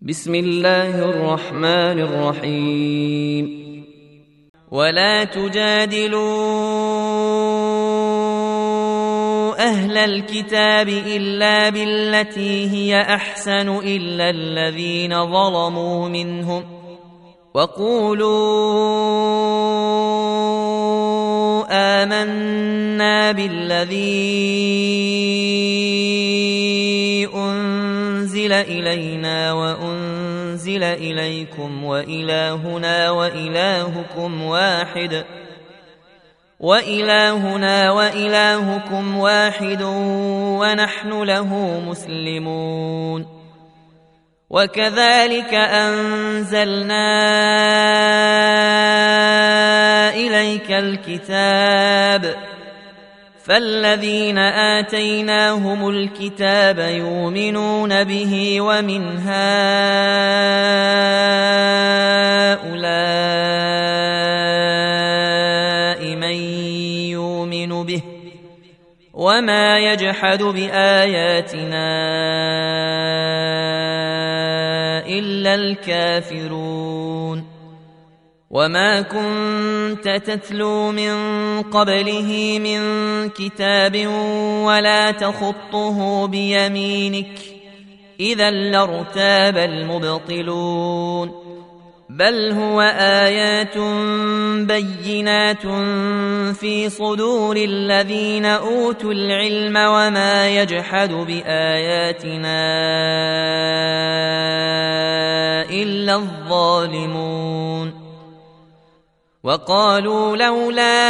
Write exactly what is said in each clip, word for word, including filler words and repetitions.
بسم الله الرحمن الرحيم. ولا تجادلوا أهل الكتاب إلا بالتي هي أحسن إلا الذين ظلموا منهم وقولوا آمنا بالذي أنزل إلينا وأنزل إليكم وإلهنا وإلهكم واحد وإلهنا وإلهكم واحد ونحن له مسلمون. وكذلك أنزلنا إليك الكتاب فالذين آتيناهم الكتاب يؤمنون به ومن هؤلاء من يؤمن به وما يجحد بآياتنا إلا الكافرون. وما كنت تتلو من قبله من كتاب ولا تخطه بيمينك إذا لارتاب المبطلون. بل هو آيات بينات في صدور الذين أوتوا العلم وما يجحد بآياتنا إلا الظالمون. وقالوا لولا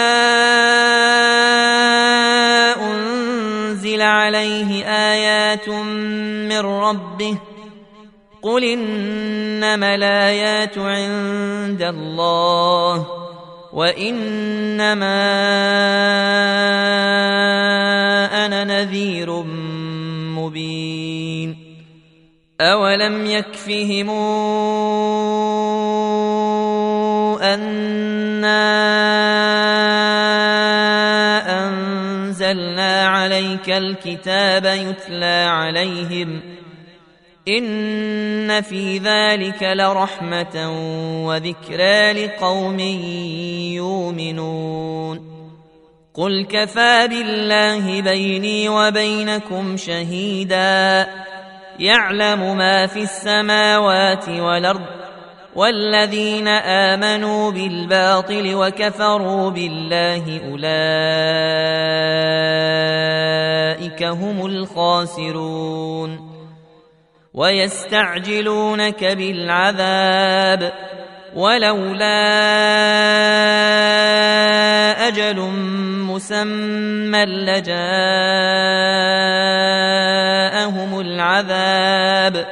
أنزل عليه آيات من ربه قل إنما الآيات عند الله وإنما أنا نذير مبين. أولم يكفهم أنا أنزلنا عليك الكتاب يتلى عليهم إن في ذلك لرحمة وذكرى لقوم يؤمنون. قل كفى بالله بيني وبينكم شهيدا يعلم ما في السماوات والأرض والذين آمنوا بالباطل وكفروا بالله أولئك هم الخاسرون. ويستعجلونك بالعذاب ولولا أجل مسمى لجاءهم العذاب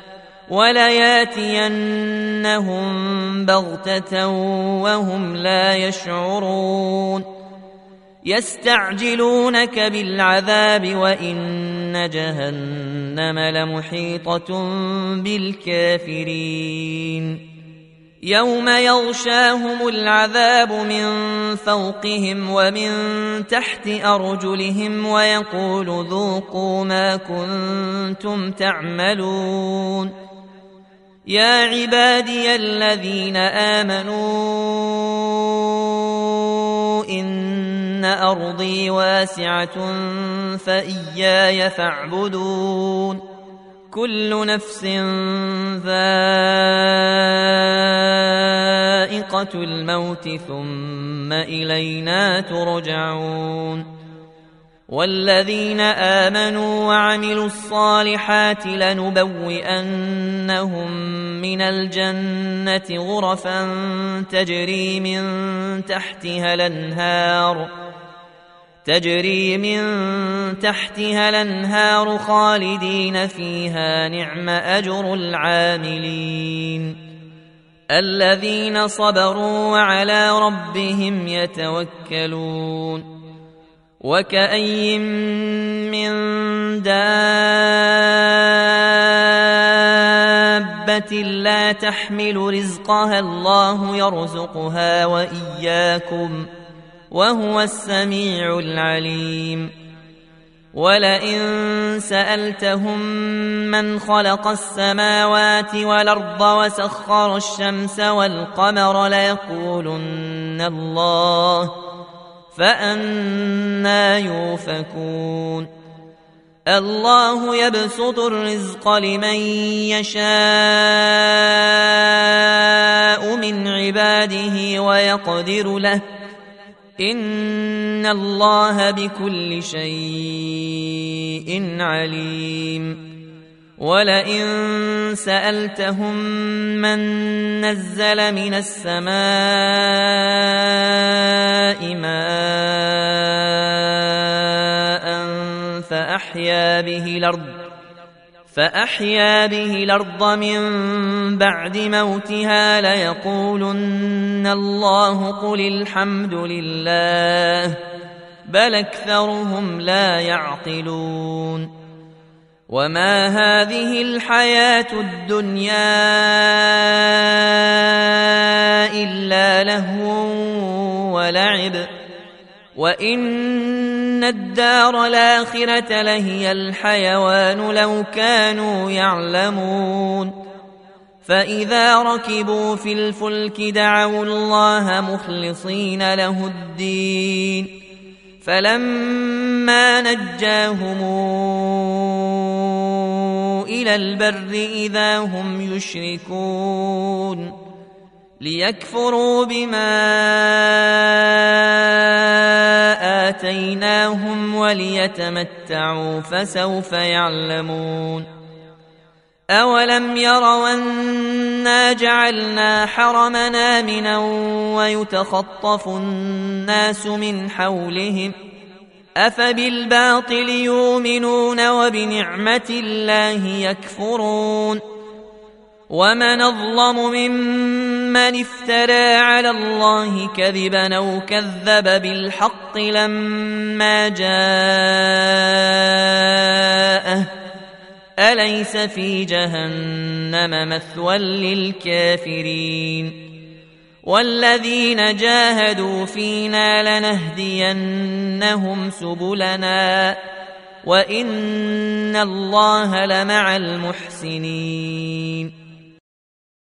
ولياتينهم بغتة وهم لا يشعرون. يستعجلونك بالعذاب وإن جهنم لمحيطة بالكافرين. يوم يغشاهم العذاب من فوقهم ومن تحت أرجلهم ويقول ذوقوا ما كنتم تعملون. يا عبادي الذين آمنوا إن أرضي واسعة فإياي فاعبدون. كل نفس ذائقة الموت ثم إلينا ترجعون. والذين آمنوا وعملوا الصالحات لنبوئنهم من الجنة غرفا تجري من تحتها الأنهار تجري من تحتها الأنهار خالدين فيها نعم أجر العاملين الذين صبروا وعلى ربهم يتوكلون. وكأي من دابة لا تحمل رزقها الله يرزقها وإياكم وهو السميع العليم. ولئن سألتهم من خلق السماوات والأرض وسخر الشمس والقمر ليقولن الله فأنى يؤفكون الله يبسط الرزق لمن يشاء من عباده ويقدر له إن الله بكل شيء عليم ولئن سألتهم من نزل من السماء ماء فأحيا به الأرض فأحيا به الأرض من بعد موتها ليقولن الله قل الحمد لله بل أكثرهم لا يعقلون وما هذه الحياة الدنيا إلا لهو ولعب وإن الدار الآخرة لهي الحيوان لو كانوا يعلمون فإذا ركبوا في الفلك دعوا الله مخلصين له الدين فلما نجاهم إلى البر إذا هم يشركون ليكفروا بما آتيناهم وليتمتعوا فسوف يعلمون أولم يروا أنا جعلنا حرمنا آمنا ويتخطف الناس من حولهم أفبالباطل يؤمنون وبنعمة الله يكفرون ومن أظلم ممن افترى على الله كذبا أو كذب بالحق لما جاءه أليس في جهنم مثوى للكافرين والذين جاهدوا فينا لنهدينهم سبلنا وإن الله لمع المحسنين